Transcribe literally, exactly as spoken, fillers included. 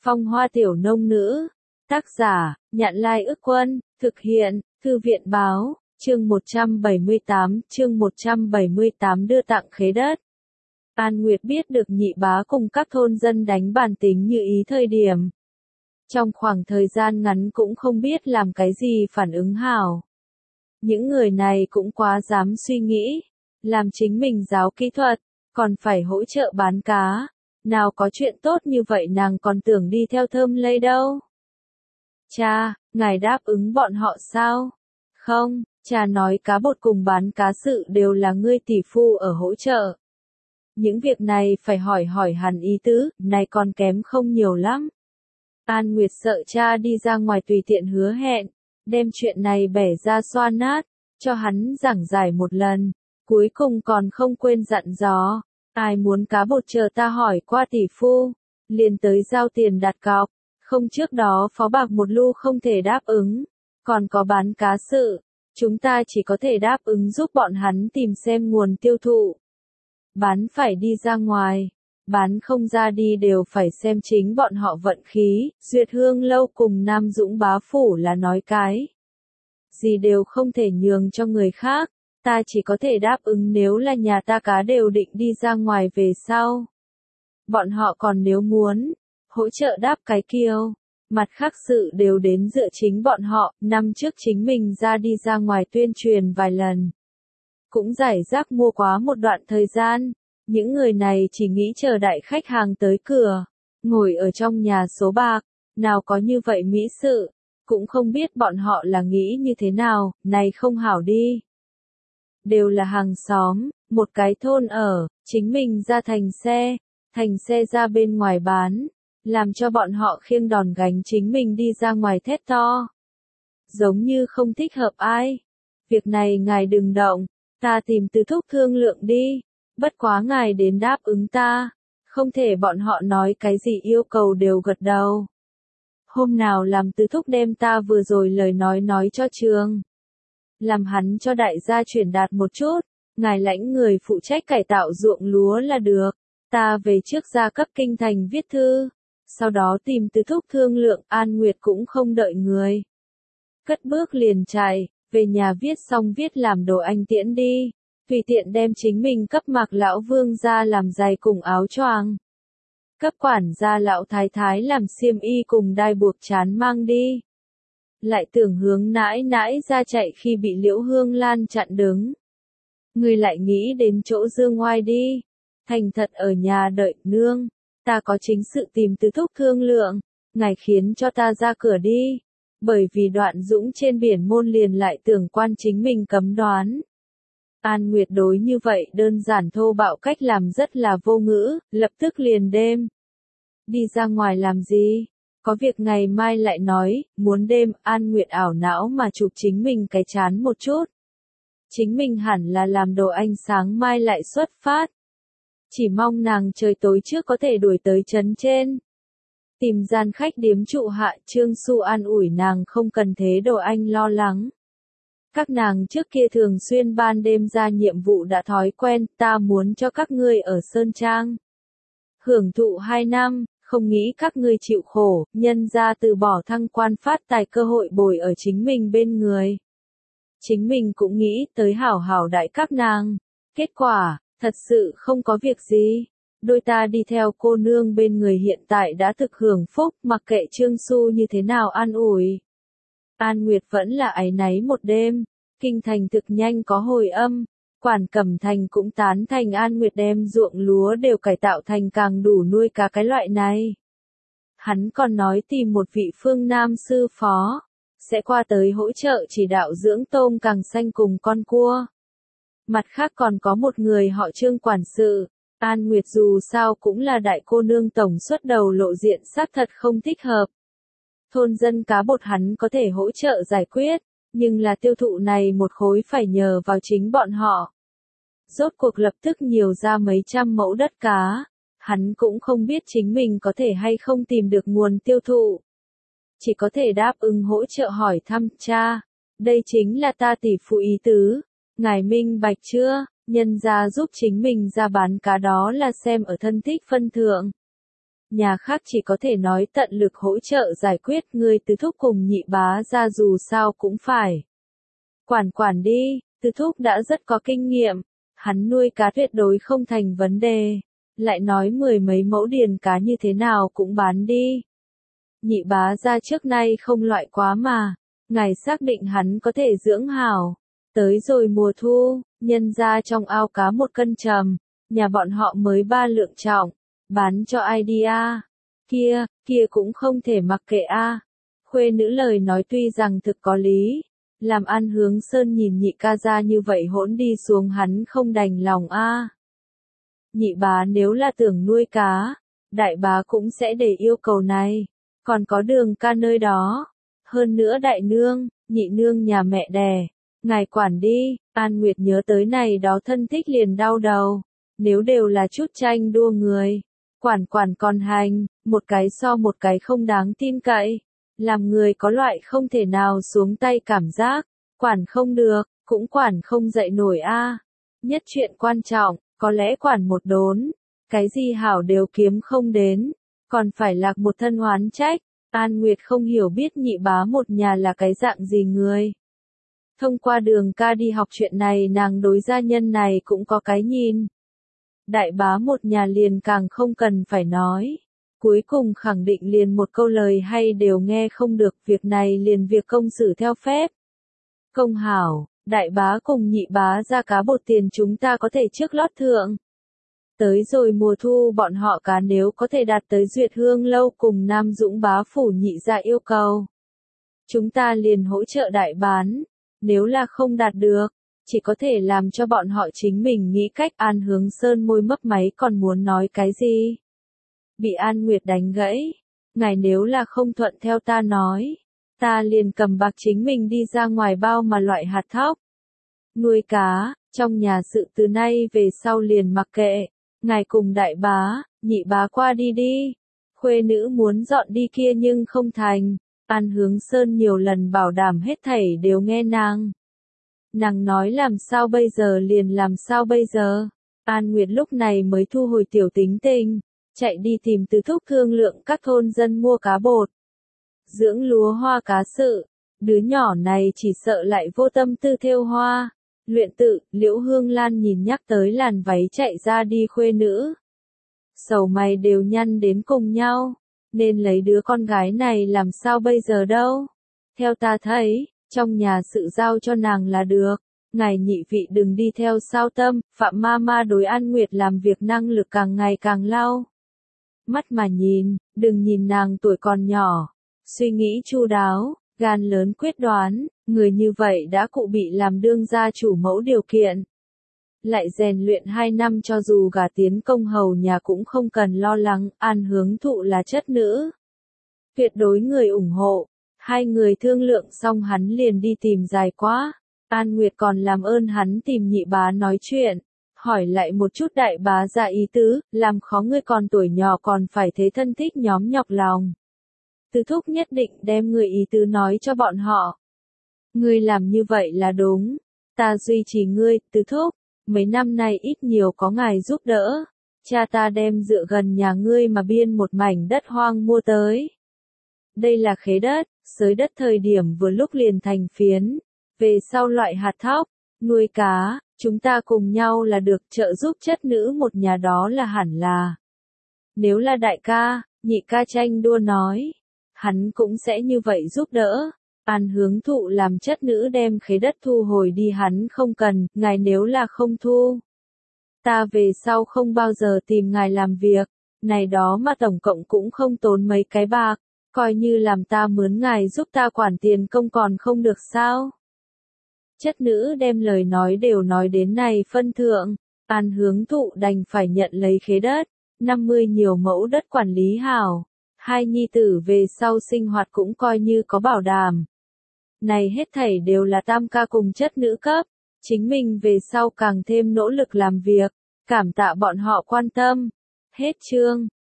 Phong hoa tiểu nông nữ. Tác giả, Nhạn Lai Ức Quân, thực hiện, Thư viện Báo, chương một trăm bảy mươi tám, chương một trăm bảy mươi tám đưa tặng khế đất. An Nguyệt biết được nhị bá cùng các thôn dân đánh bàn tính như ý thời điểm. Trong khoảng thời gian ngắn cũng không biết làm cái gì phản ứng hảo. Những người này cũng quá dám suy nghĩ, làm chính mình giáo kỹ thuật, còn phải hỗ trợ bán cá. Nào có chuyện tốt như vậy nàng còn tưởng đi theo Thơm Lây đâu. Cha, ngài đáp ứng bọn họ sao? Không, cha nói cá bột cùng bán cá sự đều là ngươi tỷ phu ở hỗ trợ. Những việc này phải hỏi hỏi hắn ý tứ, này còn kém không nhiều lắm. An Nguyệt sợ cha đi ra ngoài tùy tiện hứa hẹn, đem chuyện này bẻ ra xoa nát, cho hắn giảng giải một lần, cuối cùng còn không quên dặn dò. Ai muốn cá bột chờ ta hỏi qua tỷ phu, liền tới giao tiền đặt cọc, không trước đó phó bạc một lu không thể đáp ứng, còn có bán cá sự, chúng ta chỉ có thể đáp ứng giúp bọn hắn tìm xem nguồn tiêu thụ. Bán phải đi ra ngoài, bán không ra đi đều phải xem chính bọn họ vận khí, Duyệt Hương Lâu cùng Nam Dũng bá phủ là nói cái. Gì đều không thể nhường cho người khác. Ta chỉ có thể đáp ứng nếu là nhà ta cá đều định đi ra ngoài về sau. Bọn họ còn nếu muốn hỗ trợ đáp cái kiêu, mặt khác sự đều đến dựa chính bọn họ, năm trước chính mình ra đi ra ngoài tuyên truyền vài lần. Cũng giải rác mua quá một đoạn thời gian, những người này chỉ nghĩ chờ đại khách hàng tới cửa, ngồi ở trong nhà số bạc, nào có như vậy mỹ sự, cũng không biết bọn họ là nghĩ như thế nào, này không hảo đi. Đều là hàng xóm, một cái thôn ở, chính mình ra thành xe, thành xe ra bên ngoài bán, làm cho bọn họ khiêng đòn gánh chính mình đi ra ngoài thét to. Giống như không thích hợp ai. Việc này ngài đừng động, ta tìm Tứ Thúc thương lượng đi, bất quá ngài đến đáp ứng ta, không thể bọn họ nói cái gì yêu cầu đều gật đầu. Hôm nào làm Tứ Thúc đem ta vừa rồi lời nói nói cho trường. Làm hắn cho đại gia truyền đạt một chút, ngài lãnh người phụ trách cải tạo ruộng lúa là được, ta về trước ra cấp kinh thành viết thư, sau đó tìm Tứ Thúc thương lượng. An Nguyệt cũng không đợi người. Cất bước liền chạy, về nhà viết xong viết làm đồ anh tiễn đi, tùy tiện đem chính mình cấp Mạc lão vương ra làm giày cùng áo choàng. Cấp quản gia lão thái thái làm xiêm y cùng đai buộc chán mang đi. Lại tưởng hướng nãi nãi ra chạy khi bị Liễu Hương Lan chặn đứng. Người lại nghĩ đến chỗ Dương Ngoai đi. Thành thật ở nhà đợi nương. Ta có chính sự tìm Tứ Thúc thương lượng. Ngài khiến cho ta ra cửa đi. Bởi vì Đoạn Dũng trên biển môn liền lại tưởng quan chính mình cấm đoán. An Nguyệt đối như vậy đơn giản thô bạo cách làm rất là vô ngữ, lập tức liền đêm. Đi ra ngoài làm gì? Có việc ngày mai lại nói, muốn đêm. An Nguyệt ảo não mà chụp chính mình cái chán một chút. Chính mình hẳn là làm đồ anh sáng mai lại xuất phát. Chỉ mong nàng trời tối trước có thể đuổi tới trấn trên. Tìm gian khách điếm trụ hạ. Trương Xu an ủi nàng không cần thế đồ anh lo lắng. Các nàng trước kia thường xuyên ban đêm ra nhiệm vụ đã thói quen, ta muốn cho các ngươi ở Sơn Trang. Hưởng thụ hai năm. Không nghĩ các ngươi chịu khổ, nhân ra từ bỏ thăng quan phát tài cơ hội bồi ở chính mình bên người. Chính mình cũng nghĩ tới hảo hảo đại các nàng. Kết quả, thật sự không có việc gì. Đôi ta đi theo cô nương bên người hiện tại đã thực hưởng phúc, mặc kệ Trương Xu như thế nào an ủi. An Nguyệt vẫn là áy náy một đêm, kinh thành thực nhanh có hồi âm. Quản Cẩm Thành cũng tán thành An Nguyệt đem ruộng lúa đều cải tạo thành càng đủ nuôi cá cái loại này. Hắn còn nói tìm một vị phương Nam sư phó, sẽ qua tới hỗ trợ chỉ đạo dưỡng tôm càng xanh cùng con cua. Mặt khác còn có một người họ Trương quản sự, An Nguyệt dù sao cũng là đại cô nương tổng xuất đầu lộ diện xác thật không thích hợp. Thôn dân cá bột hắn có thể hỗ trợ giải quyết, nhưng là tiêu thụ này một khối phải nhờ vào chính bọn họ. Rốt cuộc lập tức nhiều ra mấy trăm mẫu đất cá, hắn cũng không biết chính mình có thể hay không tìm được nguồn tiêu thụ. Chỉ có thể đáp ứng hỗ trợ hỏi thăm. Cha, đây chính là ta tỷ phu ý tứ, ngài minh bạch chưa, nhân ra giúp chính mình ra bán cá đó là xem ở thân thích phân thượng. nhà khác chỉ có thể nói tận lực hỗ trợ giải quyết, ngươi tứ thúc cùng nhị bá ra dù sao cũng phải. Quản quản đi, tứ thúc đã rất có kinh nghiệm, hắn nuôi cá tuyệt đối không thành vấn đề, lại nói mười mấy mẫu điền cá như thế nào cũng bán đi. Nhị bá ra trước nay không loại quá mà, ngài xác định hắn có thể dưỡng hảo. Tới rồi mùa thu, nhân ra trong ao cá một cân trầm, nhà bọn họ mới ba lượng trọng, bán cho ai đi a? Kia, kia cũng không thể mặc kệ a. Khuê nữ lời nói tuy rằng thực có lý, làm An Hướng Sơn nhìn nhị ca ra như vậy hỗn đi xuống hắn không đành lòng a. Nhị bá nếu là tưởng nuôi cá, đại bá cũng sẽ để yêu cầu này, còn có Đường ca nơi đó. Hơn nữa đại nương, nhị nương nhà mẹ đẻ, ngài quản đi. An Nguyệt nhớ tới này đó thân thích liền đau đầu, nếu đều là chút tranh đua người, quản quản còn hành, một cái so một cái không đáng tin cậy, làm người có loại không thể nào xuống tay cảm giác, quản không được, cũng quản không dậy nổi a. Nhất chuyện quan trọng, có lẽ quản một đốn, cái gì hảo đều kiếm không đến, còn phải lạc một thân oán trách. An Nguyệt không hiểu biết nhị bá một nhà là cái dạng gì người. Thông qua Đường ca đi học chuyện này nàng đối gia nhân này cũng có cái nhìn. Đại bá một nhà liền càng không cần phải nói. Cuối cùng khẳng định liền một câu lời hay đều nghe không được, việc này liền việc công xử theo phép. Công hảo, đại bá cùng nhị bá ra cá bột tiền chúng ta có thể trước lót thượng. Tới rồi mùa thu bọn họ cá nếu có thể đạt tới Duyệt Hương lâu cùng Nam Dũng bá phủ nhị ra yêu cầu, chúng ta liền hỗ trợ đại bán, nếu là không đạt được, chỉ có thể làm cho bọn họ chính mình nghĩ cách. An Hướng Sơn môi mấp máy còn muốn nói cái gì. Bị An Nguyệt đánh gãy, ngài nếu là không thuận theo ta nói, ta liền cầm bạc chính mình đi ra ngoài bao mà loại hạt thóc. Nuôi cá, trong nhà sự từ nay về sau liền mặc kệ. Ngài cùng đại bá, nhị bá qua đi đi. Khuê nữ muốn dọn đi kia nhưng không thành. An Hướng Sơn nhiều lần bảo đảm hết thảy đều nghe nàng. Nàng nói làm sao bây giờ liền làm sao bây giờ. An Nguyệt lúc này mới thu hồi tiểu tính tình, chạy đi tìm tứ thúc thương lượng các thôn dân mua cá bột. Dưỡng lúa hoa cá sự, đứa nhỏ này chỉ sợ lại vô tâm tư thêu hoa. Luyện tự, Liễu Hương Lan nhìn nhắc tới làn váy chạy ra đi khuê nữ. Sầu mày đều nhăn đến cùng nhau, nên lấy đứa con gái này làm sao bây giờ đâu. Theo ta thấy, trong nhà sự giao cho nàng là được, ngài nhị vị đừng đi theo sao tâm. Phạm ma ma đối An Nguyệt làm việc năng lực càng ngày càng lao. Mắt mà nhìn, đừng nhìn nàng tuổi còn nhỏ, suy nghĩ chu đáo, gan lớn quyết đoán, người như vậy đã cụ bị làm đương gia chủ mẫu điều kiện. Lại rèn luyện hai năm cho dù gả tiến công hầu nhà cũng không cần lo lắng. An Hướng Thụ là chất nữ, tuyệt đối người ủng hộ. Hai người thương lượng xong hắn liền đi tìm Dài Quá. An Nguyệt còn làm ơn hắn tìm nhị bá nói chuyện, hỏi lại một chút đại bá ra ý tứ, làm khó ngươi còn tuổi nhỏ còn phải thế thân thích nhóm nhọc lòng. Tứ thúc nhất định đem người ý tứ nói cho bọn họ. Ngươi làm như vậy là đúng, ta duy trì ngươi. Tứ thúc, mấy năm nay ít nhiều có ngài giúp đỡ, cha ta đem dựa gần nhà ngươi mà biên một mảnh đất hoang mua tới. Đây là khế đất, xới đất thời điểm vừa lúc liền thành phiến, về sau loại hạt thóc, nuôi cá, chúng ta cùng nhau là được, trợ giúp chất nữ một nhà đó là hẳn là. Nếu là đại ca, nhị ca tranh đua nói, hắn cũng sẽ như vậy giúp đỡ. An Hướng Thụ làm chất nữ đem khế đất thu hồi đi hắn không cần, ngài nếu là không thu, ta về sau không bao giờ tìm ngài làm việc, này đó mà tổng cộng cũng không tốn mấy cái bạc, coi như làm ta mướn ngài giúp ta quản tiền công còn không được sao. Chất nữ đem lời nói đều nói đến này phân thượng, An Hướng Thụ đành phải nhận lấy khế đất, năm mươi nhiều mẫu đất quản lý hảo, hai nhi tử về sau sinh hoạt cũng coi như có bảo đảm. Này hết thảy đều là tam ca cùng chất nữ cấp, chính mình về sau càng thêm nỗ lực làm việc, cảm tạ bọn họ quan tâm. Hết chương.